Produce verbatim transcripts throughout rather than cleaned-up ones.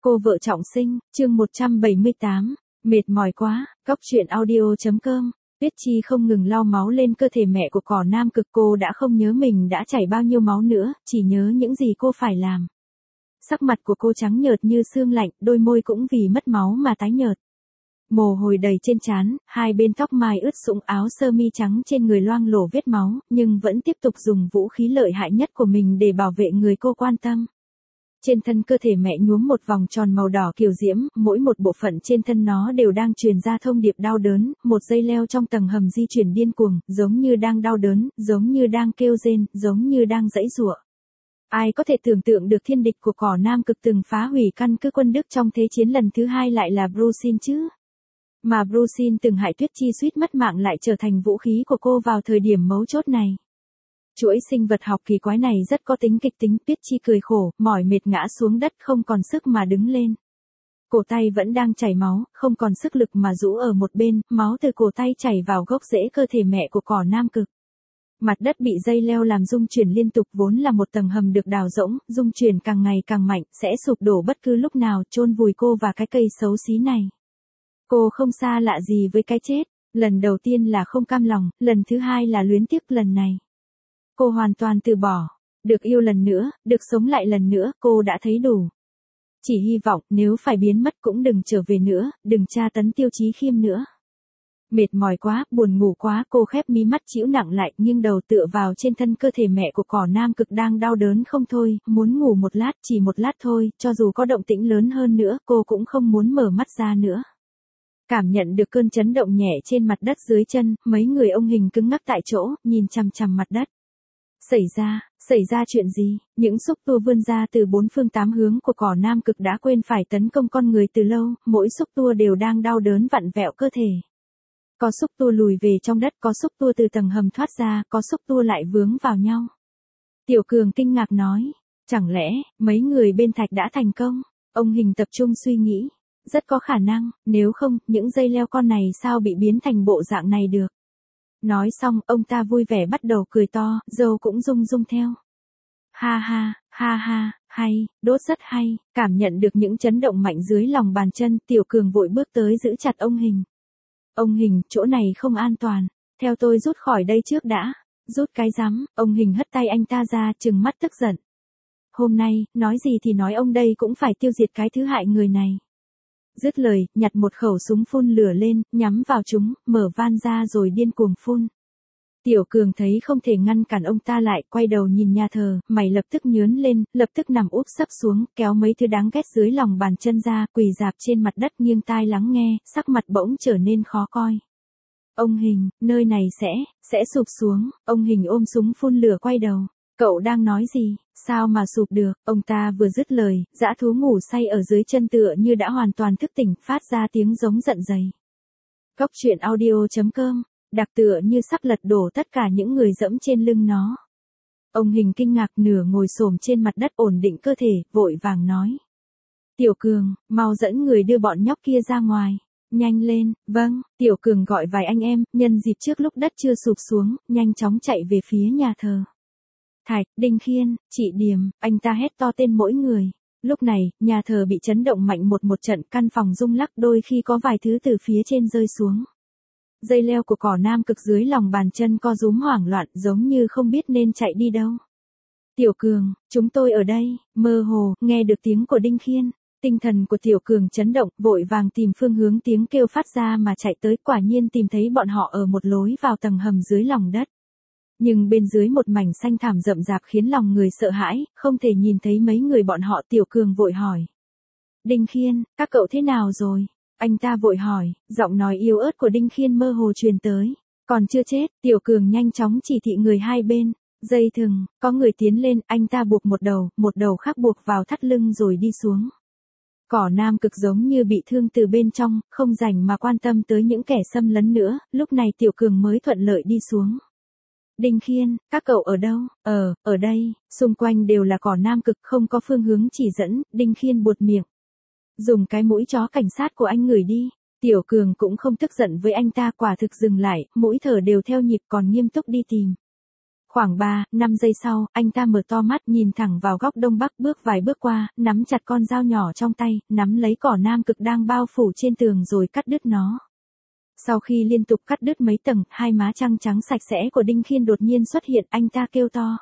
Cô vợ trọng sinh, chương một trăm bảy mươi tám, mệt mỏi quá, cóc truyện audio.com. Tuyết Chi không ngừng lau máu lên cơ thể mẹ của cỏ nam cực, cô đã không nhớ mình đã chảy bao nhiêu máu nữa, chỉ nhớ những gì cô phải làm. Sắc mặt của cô trắng nhợt như xương lạnh, đôi môi cũng vì mất máu mà tái nhợt. Mồ hôi đầy trên trán, hai bên tóc mai ướt sũng, áo sơ mi trắng trên người loang lổ vết máu, nhưng vẫn tiếp tục dùng vũ khí lợi hại nhất của mình để bảo vệ người cô quan tâm. Trên thân cơ thể mẹ nhuốm một vòng tròn màu đỏ kiều diễm, mỗi một bộ phận trên thân nó đều đang truyền ra thông điệp đau đớn, một dây leo trong tầng hầm di chuyển điên cuồng, giống như đang đau đớn, giống như đang kêu rên, giống như đang giãy giụa. Ai có thể tưởng tượng được thiên địch của cỏ nam cực từng phá hủy căn cứ quân Đức trong Thế chiến lần thứ hai lại là Brusin chứ? Mà Brusin từng hại Tuyết Chi suýt mất mạng lại trở thành vũ khí của cô vào thời điểm mấu chốt này. Chuỗi sinh vật học kỳ quái này rất có tính kịch tính. Tuyết Chi cười khổ, mỏi mệt ngã xuống đất không còn sức mà đứng lên. Cổ tay vẫn đang chảy máu, không còn sức lực mà rũ ở một bên, máu từ cổ tay chảy vào gốc rễ cơ thể mẹ của cỏ nam cực. Mặt đất bị dây leo làm rung chuyển liên tục, vốn là một tầng hầm được đào rỗng, rung chuyển càng ngày càng mạnh, sẽ sụp đổ bất cứ lúc nào, chôn vùi cô và cái cây xấu xí này. Cô không xa lạ gì với cái chết, lần đầu tiên là không cam lòng, lần thứ hai là luyến tiếc, lần này cô hoàn toàn từ bỏ. Được yêu lần nữa, được sống lại lần nữa, cô đã thấy đủ. Chỉ hy vọng, nếu phải biến mất cũng đừng trở về nữa, đừng tra tấn Tiêu Chí Khiêm nữa. Mệt mỏi quá, buồn ngủ quá, cô khép mí mắt chịu nặng lại, nghiêng đầu tựa vào trên thân cơ thể mẹ của cỏ nam cực đang đau đớn không thôi, muốn ngủ một lát, chỉ một lát thôi, cho dù có động tĩnh lớn hơn nữa, cô cũng không muốn mở mắt ra nữa. Cảm nhận được cơn chấn động nhẹ trên mặt đất dưới chân, mấy người ông Hình cứng ngắc tại chỗ, nhìn chằm chằm mặt đất. Xảy ra, xảy ra chuyện gì? Những xúc tua vươn ra từ bốn phương tám hướng của cỏ nam cực đã quên phải tấn công con người từ lâu, mỗi xúc tua đều đang đau đớn vặn vẹo cơ thể. Có xúc tua lùi về trong đất, có xúc tua từ tầng hầm thoát ra, có xúc tua lại vướng vào nhau. Tiểu Cường kinh ngạc nói, chẳng lẽ, mấy người bên thạch đã thành công? Ông Hình tập trung suy nghĩ, rất có khả năng, nếu không, những dây leo con này sao bị biến thành bộ dạng này được? Nói xong, ông ta vui vẻ bắt đầu cười to, râu cũng rung rung theo. Ha ha, ha ha, hay, đốt rất hay. Cảm nhận được những chấn động mạnh dưới lòng bàn chân, Tiểu Cường vội bước tới giữ chặt ông Hình. Ông Hình, chỗ này không an toàn, theo tôi rút khỏi đây trước đã. Rút cái rắm, ông Hình hất tay anh ta ra, trừng mắt tức giận. Hôm nay, nói gì thì nói, ông đây cũng phải tiêu diệt cái thứ hại người này. Dứt lời, nhặt một khẩu súng phun lửa lên, nhắm vào chúng, mở van ra rồi điên cuồng phun. Tiểu Cường thấy không thể ngăn cản ông ta lại, quay đầu nhìn nhà thờ, mày lập tức nhớn lên, lập tức nằm úp sấp xuống, kéo mấy thứ đáng ghét dưới lòng bàn chân ra, quỳ rạp trên mặt đất nghiêng tai lắng nghe, sắc mặt bỗng trở nên khó coi. Ông Hình, nơi này sẽ, sẽ sụp xuống. Ông Hình ôm súng phun lửa quay đầu. Cậu đang nói gì, sao mà sụp được? Ông ta vừa dứt lời, dã thú ngủ say ở dưới chân tựa như đã hoàn toàn thức tỉnh, phát ra tiếng giống giận dày. Cóc truyện audio.com, đặc tựa như sắp lật đổ tất cả những người dẫm trên lưng nó. Ông Hình kinh ngạc, nửa ngồi xổm trên mặt đất ổn định cơ thể, vội vàng nói. Tiểu Cường, mau dẫn người đưa bọn nhóc kia ra ngoài. Nhanh lên, vâng. Tiểu Cường gọi vài anh em, nhân dịp trước lúc đất chưa sụp xuống, nhanh chóng chạy về phía nhà thờ. Thạch, Đinh Khiên, chị Điềm, anh ta hét to tên mỗi người. Lúc này, nhà thờ bị chấn động mạnh một một trận, căn phòng rung lắc, đôi khi có vài thứ từ phía trên rơi xuống. Dây leo của cỏ nam cực dưới lòng bàn chân co rúm hoảng loạn, giống như không biết nên chạy đi đâu. Tiểu Cường, chúng tôi ở đây. Mơ hồ, nghe được tiếng của Đinh Khiên. Tinh thần của Tiểu Cường chấn động, vội vàng tìm phương hướng tiếng kêu phát ra mà chạy tới, quả nhiên tìm thấy bọn họ ở một lối vào tầng hầm dưới lòng đất. Nhưng bên dưới một mảnh xanh thảm rậm rạp khiến lòng người sợ hãi, không thể nhìn thấy mấy người bọn họ. Tiểu Cường vội hỏi. Đinh Khiên, các cậu thế nào rồi? Anh ta vội hỏi, giọng nói yếu ớt của Đinh Khiên mơ hồ truyền tới. Còn chưa chết. Tiểu Cường nhanh chóng chỉ thị người hai bên. Dây thừng, có người tiến lên, anh ta buộc một đầu, một đầu khác buộc vào thắt lưng rồi đi xuống. Cỏ nam cực giống như bị thương từ bên trong, không rảnh mà quan tâm tới những kẻ xâm lấn nữa, lúc này Tiểu Cường mới thuận lợi đi xuống. Đinh Khiên, các cậu ở đâu? Ờ, ở đây. Xung quanh đều là cỏ nam cực, không có phương hướng chỉ dẫn. Đinh Khiên buột miệng. Dùng cái mũi chó cảnh sát của anh ngửi đi. Tiểu Cường cũng không tức giận với anh ta, quả thực dừng lại, mỗi thở đều theo nhịp, còn nghiêm túc đi tìm. Khoảng ba, năm giây sau, anh ta mở to mắt nhìn thẳng vào góc đông bắc bước vài bước qua, nắm chặt con dao nhỏ trong tay, nắm lấy cỏ nam cực đang bao phủ trên tường rồi cắt đứt nó. Sau khi liên tục cắt đứt mấy tầng, hai má trăng trắng sạch sẽ của Đinh Khiên đột nhiên xuất hiện, anh ta kêu to.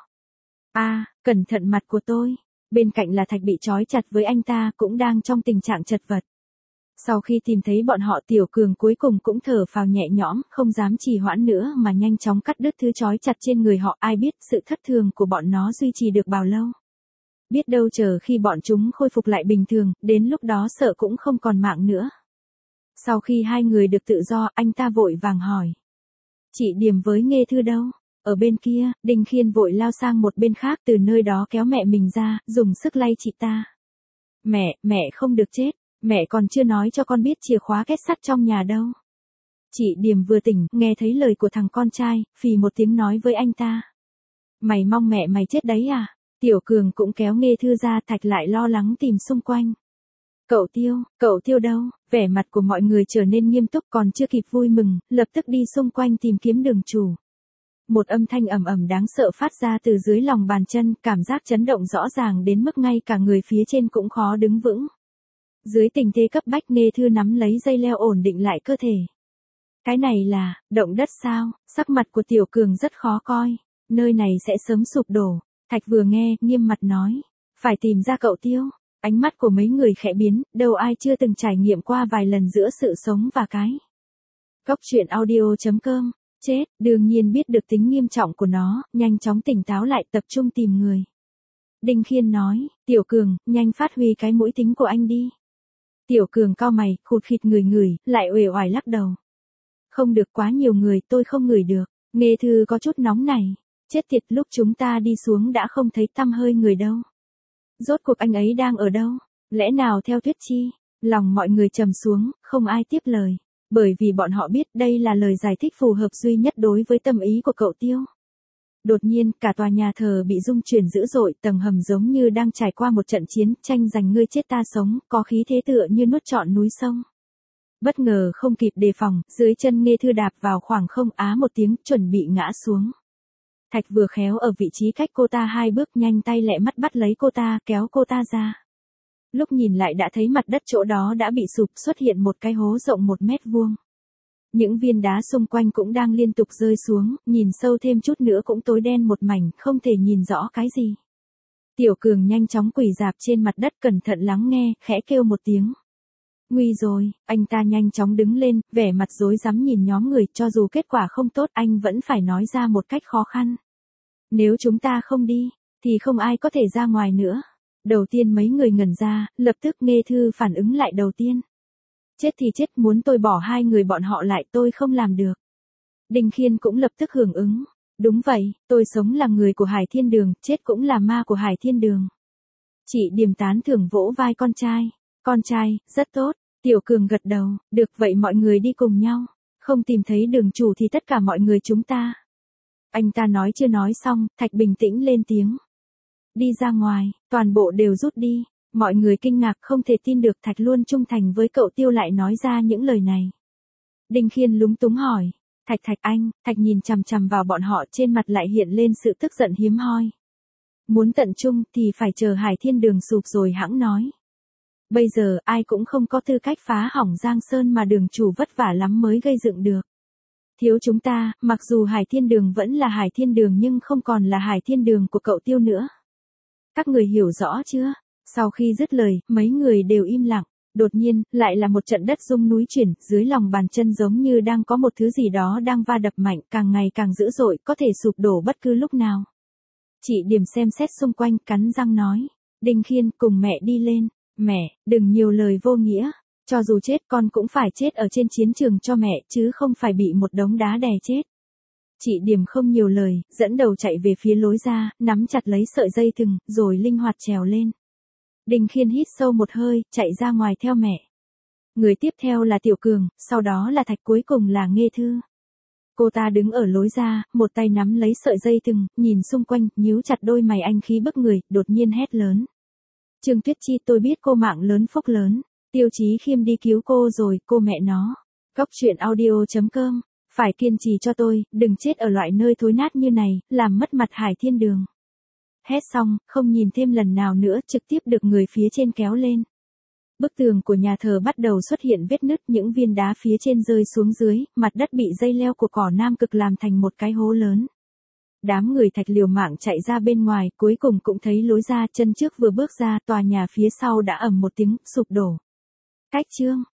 A, cẩn thận mặt của tôi. Bên cạnh là Thạch bị trói chặt với anh ta cũng đang trong tình trạng chật vật. Sau khi tìm thấy bọn họ, Tiểu Cường cuối cùng cũng thở phào nhẹ nhõm, không dám trì hoãn nữa mà nhanh chóng cắt đứt thứ trói chặt trên người họ. Ai biết sự thất thường của bọn nó duy trì được bao lâu. Biết đâu chờ khi bọn chúng khôi phục lại bình thường, đến lúc đó sợ cũng không còn mạng nữa. Sau khi hai người được tự do, anh ta vội vàng hỏi. Chị Điềm với Nghê Thư đâu? Ở bên kia, Đinh Khiên vội lao sang một bên khác, từ nơi đó kéo mẹ mình ra, dùng sức lay chị ta. Mẹ, mẹ không được chết. Mẹ còn chưa nói cho con biết chìa khóa két sắt trong nhà đâu. Chị Điềm vừa tỉnh, nghe thấy lời của thằng con trai, phì một tiếng nói với anh ta. Mày mong mẹ mày chết đấy à? Tiểu Cường cũng kéo Nghê Thư ra, Thạch lại lo lắng tìm xung quanh. Cậu Tiêu, cậu Tiêu đâu? Vẻ mặt của mọi người trở nên nghiêm túc, còn chưa kịp vui mừng, lập tức đi xung quanh tìm kiếm đường chủ. Một âm thanh ầm ầm đáng sợ phát ra từ dưới lòng bàn chân, cảm giác chấn động rõ ràng đến mức ngay cả người phía trên cũng khó đứng vững. Dưới tình thế cấp bách, Nghê Thư nắm lấy dây leo ổn định lại cơ thể. Cái này là, động đất sao? Sắc mặt của Tiểu Cường rất khó coi. Nơi này sẽ sớm sụp đổ. Thạch vừa nghe, nghiêm mặt nói. Phải tìm ra cậu Tiêu. Ánh mắt của mấy người khẽ biến, đâu ai chưa từng trải nghiệm qua vài lần giữa sự sống và cái. Góc truyện audio chấm com. Chết, đương nhiên biết được tính nghiêm trọng của nó, nhanh chóng tỉnh táo lại, tập trung tìm người. Đinh Khiên nói, Tiểu Cường, nhanh phát huy cái mũi tính của anh đi. Tiểu Cường cau mày, khụt khịt ngửi ngửi, lại uể oải lắc đầu. Không được, quá nhiều người, tôi không ngửi được. Nghê Thư có chút nóng này. Chết tiệt, lúc chúng ta đi xuống đã không thấy tăm hơi người đâu. Rốt cuộc anh ấy đang ở đâu? Lẽ nào theo Tuyết Chi? Lòng mọi người trầm xuống, không ai tiếp lời. Bởi vì bọn họ biết đây là lời giải thích phù hợp duy nhất đối với tâm ý của cậu Tiêu. Đột nhiên, cả tòa nhà thờ bị rung chuyển dữ dội, tầng hầm giống như đang trải qua một trận chiến, tranh giành ngươi chết ta sống, có khí thế tựa như nuốt trọn núi sông. Bất ngờ không kịp đề phòng, dưới chân Nghê Thư đạp vào khoảng không, á một tiếng, chuẩn bị ngã xuống. Thạch vừa khéo ở vị trí cách cô ta hai bước, nhanh tay lẹ mắt bắt lấy cô ta, kéo cô ta ra. Lúc nhìn lại đã thấy mặt đất chỗ đó đã bị sụp, xuất hiện một cái hố rộng một mét vuông. Những viên đá xung quanh cũng đang liên tục rơi xuống, nhìn sâu thêm chút nữa cũng tối đen một mảnh, không thể nhìn rõ cái gì. Tiểu Cường nhanh chóng quỳ rạp trên mặt đất, cẩn thận lắng nghe, khẽ kêu một tiếng. Nguy rồi, anh ta nhanh chóng đứng lên, vẻ mặt rối rắm nhìn nhóm người, cho dù kết quả không tốt anh vẫn phải nói ra một cách khó khăn. Nếu chúng ta không đi, thì không ai có thể ra ngoài nữa. Đầu tiên mấy người ngẩn ra, lập tức Nghê Thư phản ứng lại đầu tiên. Chết thì chết, muốn tôi bỏ hai người bọn họ lại tôi không làm được. Đinh Khiên cũng lập tức hưởng ứng. Đúng vậy, tôi sống là người của Hải Thiên Đường, chết cũng là ma của Hải Thiên Đường. Chị Điềm tán thưởng vỗ vai con trai. Con trai, rất tốt. Tiểu Cường gật đầu, được vậy mọi người đi cùng nhau. Không tìm thấy đường chủ thì tất cả mọi người chúng ta. Anh ta nói chưa nói xong, Thạch bình tĩnh lên tiếng. Đi ra ngoài, toàn bộ đều rút đi. Mọi người kinh ngạc không thể tin được Thạch luôn trung thành với cậu Tiêu lại nói ra những lời này. Đinh Khiên lúng túng hỏi. Thạch Thạch anh, Thạch nhìn chằm chằm vào bọn họ, trên mặt lại hiện lên sự tức giận hiếm hoi. Muốn tận trung thì phải chờ Hải Thiên Đường sụp rồi hẵng nói. Bây giờ ai cũng không có tư cách phá hỏng Giang Sơn mà đường chủ vất vả lắm mới gây dựng được. Thiếu chúng ta, mặc dù Hải Thiên Đường vẫn là Hải Thiên Đường nhưng không còn là Hải Thiên Đường của cậu Tiêu nữa. Các người hiểu rõ chưa? Sau khi dứt lời, mấy người đều im lặng. Đột nhiên, lại là một trận đất rung núi chuyển, dưới lòng bàn chân giống như đang có một thứ gì đó đang va đập mạnh, càng ngày càng dữ dội, có thể sụp đổ bất cứ lúc nào. Chị Điềm xem xét xung quanh, cắn răng nói. Đinh Khiên, cùng mẹ đi lên. Mẹ, đừng nhiều lời vô nghĩa. Cho dù chết con cũng phải chết ở trên chiến trường cho mẹ, chứ không phải bị một đống đá đè chết. Chị Điềm không nhiều lời, dẫn đầu chạy về phía lối ra, nắm chặt lấy sợi dây thừng, rồi linh hoạt trèo lên. Đinh Khiên hít sâu một hơi, chạy ra ngoài theo mẹ. Người tiếp theo là Tiểu Cường, sau đó là Thạch, cuối cùng là Nghê Thư. Cô ta đứng ở lối ra, một tay nắm lấy sợi dây thừng, nhìn xung quanh, nhíu chặt đôi mày anh khí bức người, đột nhiên hét lớn. Trương Tuyết Chi, tôi biết cô mạng lớn phúc lớn. Tiêu Chí Khiêm đi cứu cô rồi, cô mẹ nó. Góc truyện audio chấm com Phải kiên trì cho tôi, đừng chết ở loại nơi thối nát như này, làm mất mặt Hải Thiên Đường. Hét xong, không nhìn thêm lần nào nữa, trực tiếp được người phía trên kéo lên. Bức tường của nhà thờ bắt đầu xuất hiện vết nứt, những viên đá phía trên rơi xuống dưới, mặt đất bị dây leo của cỏ Nam Cực làm thành một cái hố lớn. Đám người Thạch liều mạng chạy ra bên ngoài, cuối cùng cũng thấy lối ra, chân trước vừa bước ra, tòa nhà phía sau đã ầm một tiếng, sụp đổ. Cách chương